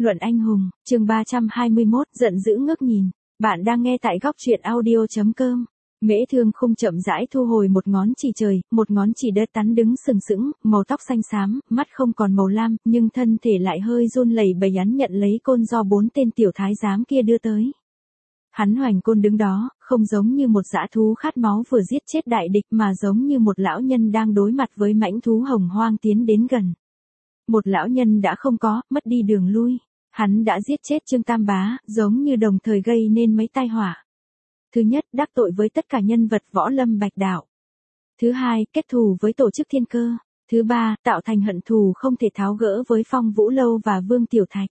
Luận anh hùng, chương 321, giận dữ ngước nhìn. Bạn đang nghe tại góc truyện audio.com. Mễ Thương Khung chậm rãi thu hồi một ngón chỉ trời, một ngón chỉ đất tắn đứng sừng sững, màu tóc xanh xám, mắt không còn màu lam, nhưng thân thể lại hơi run lẩy bẩy hắn nhận lấy côn do 4 tên tiểu thái giám kia đưa tới. Hắn hoành côn đứng đó, không giống như một dã thú khát máu vừa giết chết đại địch mà giống như một lão nhân đang đối mặt với mãnh thú hồng hoang tiến đến gần. Một lão nhân đã không có, mất đi đường lui. Hắn đã giết chết Trương Tam Bá, giống như đồng thời gây nên mấy tai họa. Thứ nhất, đắc tội với tất cả nhân vật võ lâm bạch đạo. Thứ hai, kết thù với tổ chức Thiên Cơ. Thứ ba, tạo thành hận thù không thể tháo gỡ với Phong Vũ Lâu và Vương Tiểu Thạch.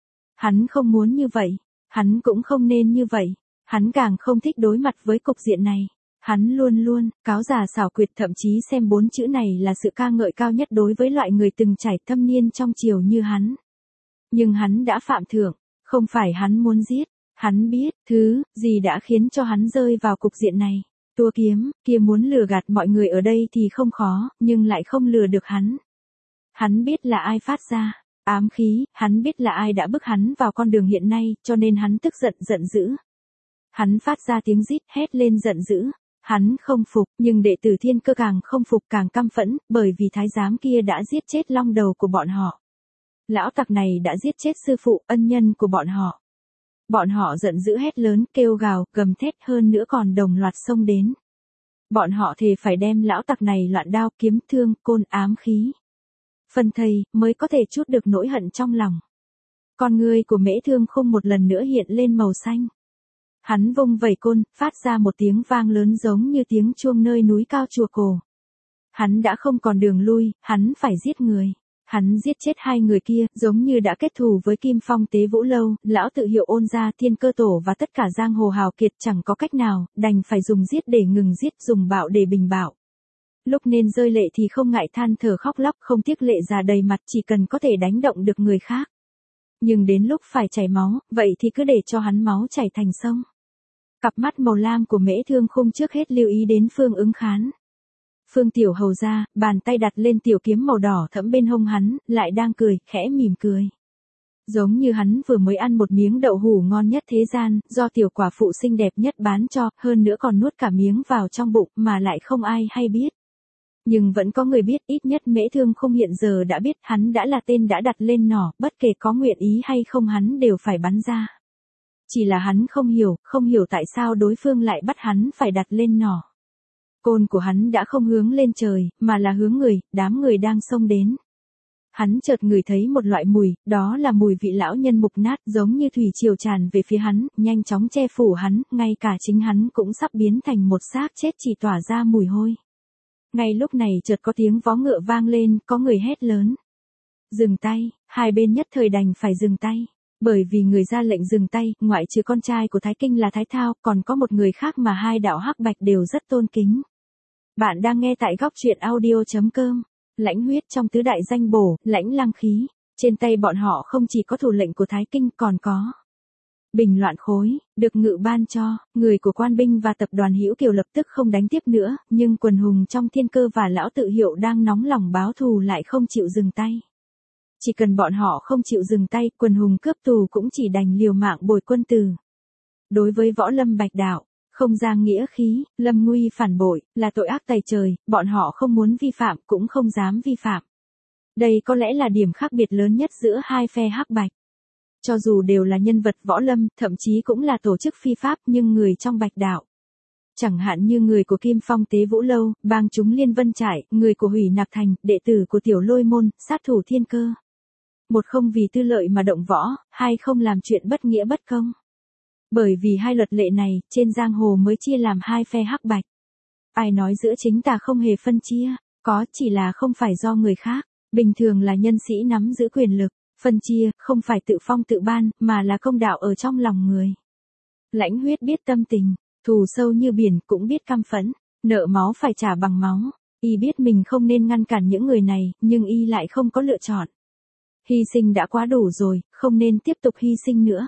Hắn không muốn như vậy, hắn cũng không nên như vậy, hắn càng không thích đối mặt với cục diện này. Hắn luôn luôn, cáo già xảo quyệt, thậm chí xem 4 chữ này là sự ca ngợi cao nhất đối với loại người từng trải thâm niên trong triều như hắn. Nhưng hắn đã phạm thượng, không phải hắn muốn giết, hắn biết, thứ gì đã khiến cho hắn rơi vào cục diện này. Tua kiếm, kia muốn lừa gạt mọi người ở đây thì không khó, nhưng lại không lừa được hắn. Hắn biết là ai phát ra ám khí, hắn biết là ai đã bức hắn vào con đường hiện nay, cho nên hắn tức giận giận dữ. Hắn phát ra tiếng rít hét lên giận dữ. Hắn không phục, nhưng đệ tử Thiên Cơ càng không phục càng căm phẫn, bởi vì thái giám kia đã giết chết long đầu của bọn họ. Lão tặc này đã giết chết sư phụ, ân nhân của bọn họ. Bọn họ giận dữ hét lớn, kêu gào, gầm thét, hơn nữa còn đồng loạt xông đến. Bọn họ thề phải đem lão tặc này loạn đao, kiếm thương, côn, ám khí. Phần thầy, mới có thể trút được nỗi hận trong lòng. Con ngươi của Mễ Thương Khung một lần nữa hiện lên màu xanh. Hắn vung vẩy côn, phát ra một tiếng vang lớn giống như tiếng chuông nơi núi cao chùa cổ. Hắn đã không còn đường lui, hắn phải giết người. Hắn giết chết 2 người kia, giống như đã kết thù với Kim Phong Tế Vũ Lâu, lão tự hiệu Ôn gia, Thiên Cơ tổ và tất cả giang hồ hào kiệt, chẳng có cách nào, đành phải dùng giết để ngừng giết, dùng bạo để bình bạo. Lúc nên rơi lệ thì không ngại than thở khóc lóc, không tiếc lệ già đầy mặt, chỉ cần có thể đánh động được người khác. Nhưng đến lúc phải chảy máu, vậy thì cứ để cho hắn máu chảy thành sông. Cặp mắt màu lam của Mễ Thương Khung trước hết lưu ý đến Phương Ứng Khán. Phương Tiểu Hầu ra, bàn tay đặt lên tiểu kiếm màu đỏ thẫm bên hông hắn, lại đang cười, khẽ mỉm cười. Giống như hắn vừa mới ăn một miếng đậu hủ ngon nhất thế gian, do tiểu quả phụ xinh đẹp nhất bán cho, hơn nữa còn nuốt cả miếng vào trong bụng mà lại không ai hay biết. Nhưng vẫn có người biết, ít nhất Mễ Thương Khung hiện giờ đã biết hắn đã là tên đã đặt lên nỏ, bất kể có nguyện ý hay không hắn đều phải bắn ra. Chỉ là hắn không hiểu tại sao đối phương lại bắt hắn phải đặt lên nỏ. Côn của hắn đã không hướng lên trời, mà là hướng người, đám người đang xông đến. Hắn chợt ngửi thấy một loại mùi, đó là mùi vị lão nhân mục nát, giống như thủy triều tràn về phía hắn, nhanh chóng che phủ hắn, ngay cả chính hắn cũng sắp biến thành một xác chết chỉ tỏa ra mùi hôi. Ngay lúc này chợt có tiếng vó ngựa vang lên, có người hét lớn. Dừng tay, hai bên nhất thời đành phải dừng tay. Bởi vì người ra lệnh dừng tay, ngoại trừ con trai của Thái Kinh là Thái Thao, còn có một người khác mà hai đạo hắc bạch đều rất tôn kính. Bạn đang nghe tại góc truyện audio.com. Lãnh huyết trong tứ đại danh bổ, lãnh lăng khí. Trên tay bọn họ không chỉ có thủ lệnh của Thái Kinh còn có bình loạn khối, được ngự ban cho. Người của quan binh và tập đoàn Hữu Kiều lập tức không đánh tiếp nữa, nhưng quần hùng trong Thiên Cơ và lão tự hiệu đang nóng lòng báo thù lại không chịu dừng tay. Chỉ cần bọn họ không chịu dừng tay, quần hùng cướp tù cũng chỉ đành liều mạng bồi quân tử. Đối với võ lâm bạch đạo, không giang nghĩa khí, lâm nguy phản bội, là tội ác tày trời, bọn họ không muốn vi phạm cũng không dám vi phạm. Đây có lẽ là điểm khác biệt lớn nhất giữa hai phe hắc bạch. Cho dù đều là nhân vật võ lâm, thậm chí cũng là tổ chức phi pháp, nhưng người trong bạch đạo. Chẳng hạn như người của Kim Phong Tế Vũ Lâu, bang chúng Liên Vân Trại, người của Hủy Nạp Thành, đệ tử của Tiểu Lôi Môn, sát thủ Thiên Cơ. Một không vì tư lợi mà động võ, hai không làm chuyện bất nghĩa bất công. Bởi vì hai luật lệ này, trên giang hồ mới chia làm hai phe hắc bạch. Ai nói giữa chính tà không hề phân chia, có chỉ là không phải do người khác, bình thường là nhân sĩ nắm giữ quyền lực, phân chia, không phải tự phong tự ban, mà là công đạo ở trong lòng người. Lãnh huyết biết tâm tình, thù sâu như biển cũng biết căm phẫn, nợ máu phải trả bằng máu, y biết mình không nên ngăn cản những người này, nhưng y lại không có lựa chọn. Hy sinh đã quá đủ rồi, không nên tiếp tục hy sinh nữa.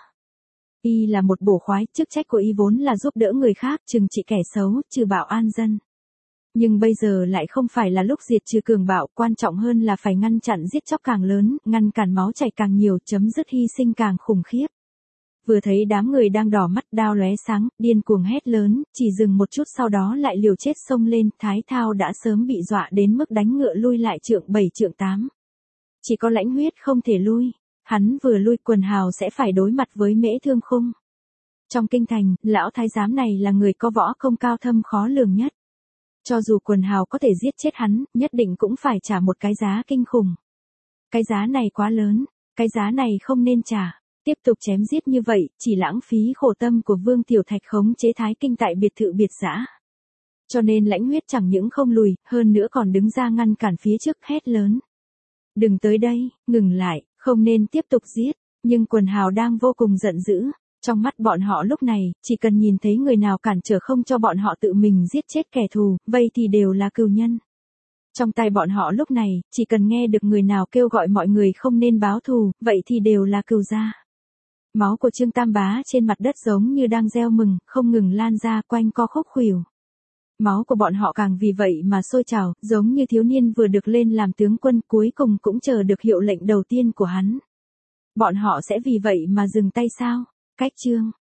Y là một bổ khoái, chức trách của y vốn là giúp đỡ người khác, trừng trị kẻ xấu, trừ bạo an dân. Nhưng bây giờ lại không phải là lúc diệt trừ cường bạo, quan trọng hơn là phải ngăn chặn giết chóc càng lớn, ngăn cản máu chảy càng nhiều, chấm dứt hy sinh càng khủng khiếp. Vừa thấy đám người đang đỏ mắt đao lóe sáng, điên cuồng hét lớn, chỉ dừng một chút sau đó lại liều chết xông lên, Thái Thao đã sớm bị dọa đến mức đánh ngựa lui lại trượng 7 trượng 8. Chỉ có Lãnh Huyết không thể lui, hắn vừa lui Quần Hào sẽ phải đối mặt với Mễ Thương Khung. Trong kinh thành, lão thái giám này là người có võ công cao thâm khó lường nhất. Cho dù Quần Hào có thể giết chết hắn, nhất định cũng phải trả một cái giá kinh khủng. Cái giá này quá lớn, cái giá này không nên trả. Tiếp tục chém giết như vậy, chỉ lãng phí khổ tâm của Vương Tiểu Thạch khống chế Thái Kinh tại biệt thự biệt dã. Cho nên Lãnh Huyết chẳng những không lùi, hơn nữa còn đứng ra ngăn cản phía trước hét lớn. Đừng tới đây, ngừng lại, không nên tiếp tục giết. Nhưng Quần Hào đang vô cùng giận dữ. Trong mắt bọn họ lúc này, chỉ cần nhìn thấy người nào cản trở không cho bọn họ tự mình giết chết kẻ thù, vậy thì đều là cừu nhân. Trong tay bọn họ lúc này, chỉ cần nghe được người nào kêu gọi mọi người không nên báo thù, vậy thì đều là cừu gia. Máu của Trương Tam Bá trên mặt đất giống như đang gieo mừng, không ngừng lan ra quanh co khúc khuỷu. Máu của bọn họ càng vì vậy mà sôi trào, giống như thiếu niên vừa được lên làm tướng quân cuối cùng cũng chờ được hiệu lệnh đầu tiên của hắn. Bọn họ sẽ vì vậy mà dừng tay sao? Cách chương